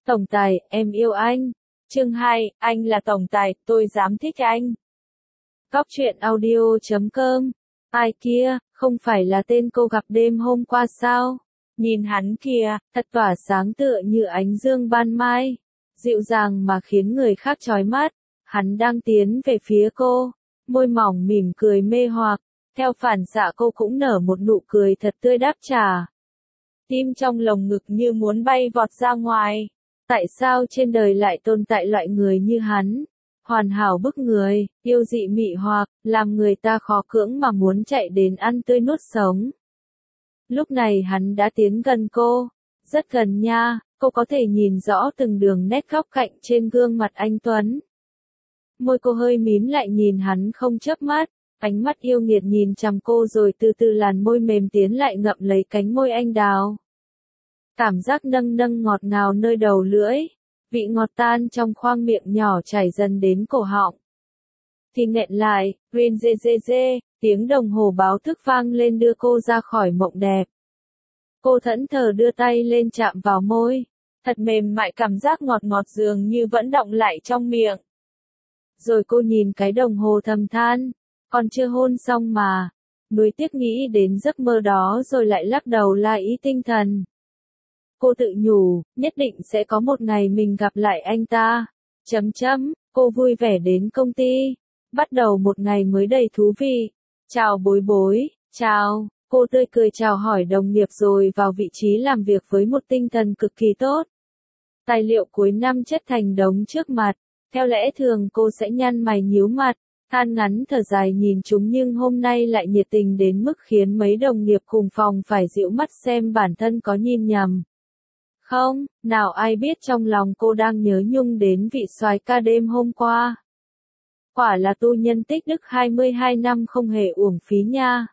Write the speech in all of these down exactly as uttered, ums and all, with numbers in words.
Tổng tài, em yêu anh. Chương hai, anh là tổng tài, tôi dám thích anh. Cóc truyện audio chấm com. Ai kia, không phải là tên cô gặp đêm hôm qua sao? Nhìn hắn kìa, thật tỏa sáng tựa như ánh dương ban mai. Dịu dàng mà khiến người khác chói mắt. Hắn đang tiến về phía cô. Môi mỏng mỉm cười mê hoặc. Theo phản xạ cô cũng nở một nụ cười thật tươi đáp trả. Tim trong lồng ngực như muốn bay vọt ra ngoài. Tại sao trên đời lại tồn tại loại người như hắn? Hoàn hảo bức người, yêu dị mị hoặc, làm người ta khó cưỡng mà muốn chạy đến ăn tươi nuốt sống. Lúc này hắn đã tiến gần cô, rất gần nha, cô có thể nhìn rõ từng đường nét góc cạnh trên gương mặt anh Tuấn. Môi cô hơi mím lại nhìn hắn không chớp mắt, ánh mắt yêu nghiệt nhìn chằm cô rồi từ từ làn môi mềm tiến lại ngậm lấy cánh môi anh đào. Cảm giác nâng nâng ngọt ngào nơi đầu lưỡi, vị ngọt tan trong khoang miệng nhỏ chảy dần đến cổ họng. Thì nghẹn lại, rin dê dê dê, tiếng đồng hồ báo thức vang lên đưa cô ra khỏi mộng đẹp. Cô thẫn thờ đưa tay lên chạm vào môi, thật mềm mại, cảm giác ngọt ngọt dường như vẫn đọng lại trong miệng. Rồi cô nhìn cái đồng hồ thầm than, còn chưa hôn xong mà, nuối tiếc nghĩ đến giấc mơ đó rồi lại lắc đầu la ý tinh thần. Cô tự nhủ, nhất định sẽ có một ngày mình gặp lại anh ta. Chấm chấm, cô vui vẻ đến công ty. Bắt đầu một ngày mới đầy thú vị. Chào bối bối, chào. Cô tươi cười chào hỏi đồng nghiệp rồi vào vị trí làm việc với một tinh thần cực kỳ tốt. Tài liệu cuối năm chất thành đống trước mặt. Theo lẽ thường cô sẽ nhăn mày nhíu mặt, than ngắn thở dài nhìn chúng, nhưng hôm nay lại nhiệt tình đến mức khiến mấy đồng nghiệp cùng phòng phải dịu mắt xem bản thân có nhìn nhầm. Không, nào ai biết trong lòng cô đang nhớ nhung đến vị soái ca đêm hôm qua. Quả là tu nhân tích đức hai mươi hai năm không hề uổng phí nha.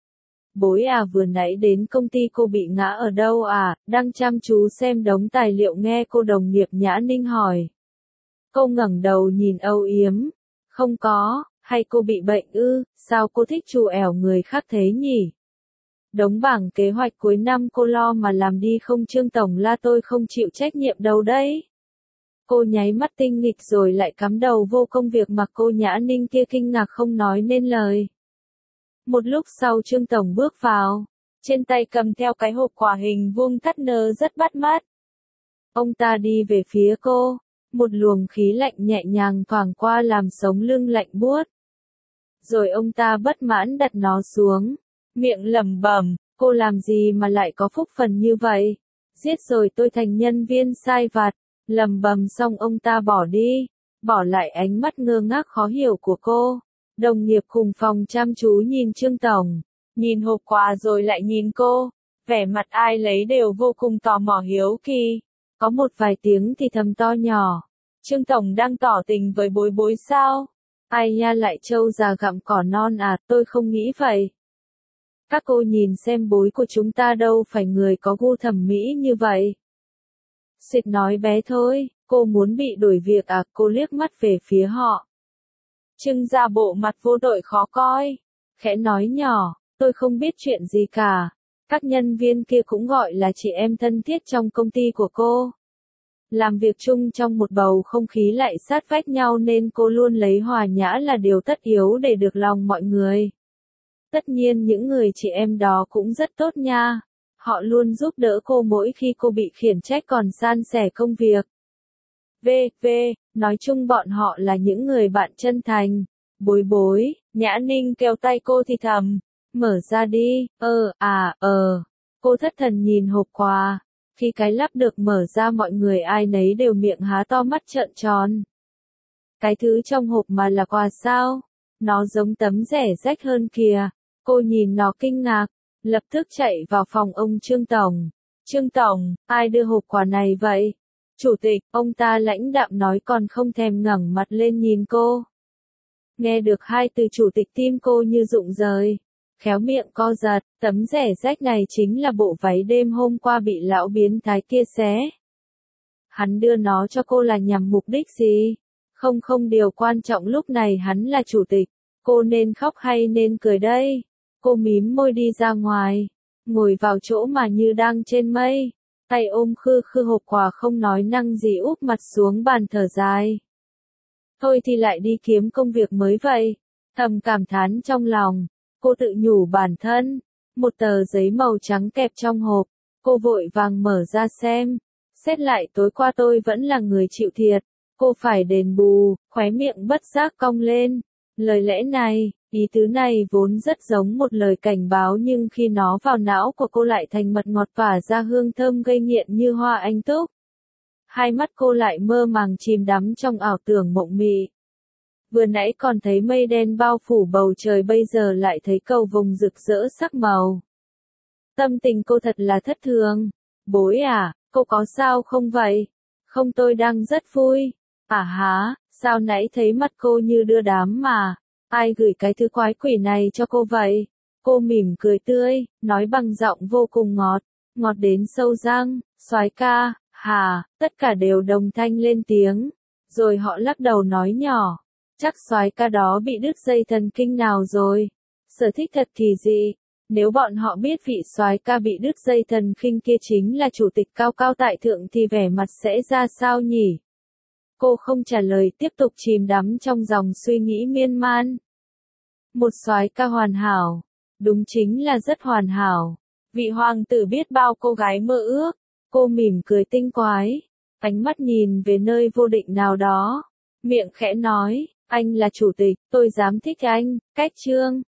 Bối à, vừa nãy đến công ty cô bị ngã ở đâu à? Đang chăm chú xem đống tài liệu nghe cô đồng nghiệp Nhã Ninh hỏi. Cô ngẩng đầu nhìn âu yếm. Không có, hay cô bị bệnh ư? Sao cô thích trù ẻo người khác thế nhỉ? Đống bảng kế hoạch cuối năm cô lo mà làm đi không, Trương Tổng la tôi không chịu trách nhiệm đâu đấy. Cô nháy mắt tinh nghịch rồi lại cắm đầu vô công việc, mặc cô Nhã Ninh kia kinh ngạc không nói nên lời. Một lúc sau Trương Tổng bước vào, trên tay cầm theo cái hộp quà hình vuông thắt nơ rất bắt mắt. Ông ta đi về phía cô, một luồng khí lạnh nhẹ nhàng thoảng qua làm sống lưng lạnh buốt. Rồi ông ta bất mãn đặt nó xuống. Miệng lẩm bẩm, cô làm gì mà lại có phúc phần như vậy? Giết rồi tôi thành nhân viên sai vặt. Lẩm bẩm xong ông ta bỏ đi, bỏ lại ánh mắt ngơ ngác khó hiểu của cô. Đồng nghiệp cùng phòng chăm chú nhìn Trương Tổng, nhìn hộp quà rồi lại nhìn cô, vẻ mặt ai lấy đều vô cùng tò mò hiếu kỳ. Có một vài tiếng thì thầm to nhỏ, Trương Tổng đang tỏ tình với bối bối sao? Ai nha, lại trâu già gặm cỏ non à, tôi không nghĩ vậy. Các cô nhìn xem, bối của chúng ta đâu phải người có gu thẩm mỹ như vậy. Xịt nói bé thôi, cô muốn bị đuổi việc à? Cô liếc mắt về phía họ. Trưng ra bộ mặt vô tội khó coi, khẽ nói nhỏ, tôi không biết chuyện gì cả. Các nhân viên kia cũng gọi là chị em thân thiết trong công ty của cô. Làm việc chung trong một bầu không khí lại sát vách nhau nên cô luôn lấy hòa nhã là điều tất yếu để được lòng mọi người. Tất nhiên những người chị em đó cũng rất tốt nha. Họ luôn giúp đỡ cô mỗi khi cô bị khiển trách, còn san sẻ công việc. V. V. Nói chung bọn họ là những người bạn chân thành. Bối bối, Nhã Ninh kéo tay cô thì thầm. Mở ra đi, ờ, à, ờ. Cô thất thần nhìn hộp quà. Khi cái lắp được mở ra mọi người ai nấy đều miệng há to mắt trợn tròn. Cái thứ trong hộp mà là quà sao? Nó giống tấm rẻ rách hơn kìa. Cô nhìn nó kinh ngạc, lập tức chạy vào phòng ông Trương Tổng. Trương Tổng, ai đưa hộp quà này vậy? Chủ tịch, ông ta lãnh đạm nói, còn không thèm ngẩng mặt lên nhìn cô. Nghe được hai từ chủ tịch, tim cô như rụng rời. Khéo miệng co giật, tấm rẻ rách này chính là bộ váy đêm hôm qua bị lão biến thái kia xé. Hắn đưa nó cho cô là nhằm mục đích gì? Không không, điều quan trọng lúc này hắn là chủ tịch. Cô nên khóc hay nên cười đây? Cô mím môi đi ra ngoài, ngồi vào chỗ mà như đang trên mây. tay ôm khư khư hộp quà không nói năng gì úp mặt xuống bàn thở dài. Thôi thì lại đi kiếm công việc mới vậy, thầm cảm thán trong lòng, cô tự nhủ bản thân, một tờ giấy màu trắng kẹp trong hộp, cô vội vàng mở ra xem, xét lại tối qua tôi vẫn là người chịu thiệt, cô phải đền bù, khóe miệng bất giác cong lên, lời lẽ này, ý tứ này vốn rất giống một lời cảnh báo nhưng khi nó vào não của cô lại thành mật ngọt tỏa ra hương thơm gây nghiện như hoa anh túc. Hai mắt cô lại mơ màng chìm đắm trong ảo tưởng mộng mị. Vừa nãy còn thấy mây đen bao phủ bầu trời bây giờ lại thấy cầu vồng rực rỡ sắc màu. Tâm tình cô thật là thất thường. Bối à, cô có sao không vậy? Không, tôi đang rất vui. À há, sao nãy thấy mắt cô như đưa đám mà. Ai gửi cái thứ quái quỷ này cho cô vậy? Cô mỉm cười tươi, nói bằng giọng vô cùng ngọt, ngọt đến sâu răng, soái ca, hà, tất cả đều đồng thanh lên tiếng. Rồi họ lắc đầu nói nhỏ, chắc soái ca đó bị đứt dây thần kinh nào rồi. Sở thích thật kỳ dị. Nếu bọn họ biết vị soái ca bị đứt dây thần kinh kia chính là chủ tịch cao cao tại thượng thì vẻ mặt sẽ ra sao nhỉ? Cô không trả lời, tiếp tục chìm đắm trong dòng suy nghĩ miên man. Một soái ca hoàn hảo, đúng chính là rất hoàn hảo. Vị hoàng tử biết bao cô gái mơ ước, cô mỉm cười tinh quái, ánh mắt nhìn về nơi vô định nào đó, miệng khẽ nói, anh là chủ tịch, tôi dám thích anh, cách chương.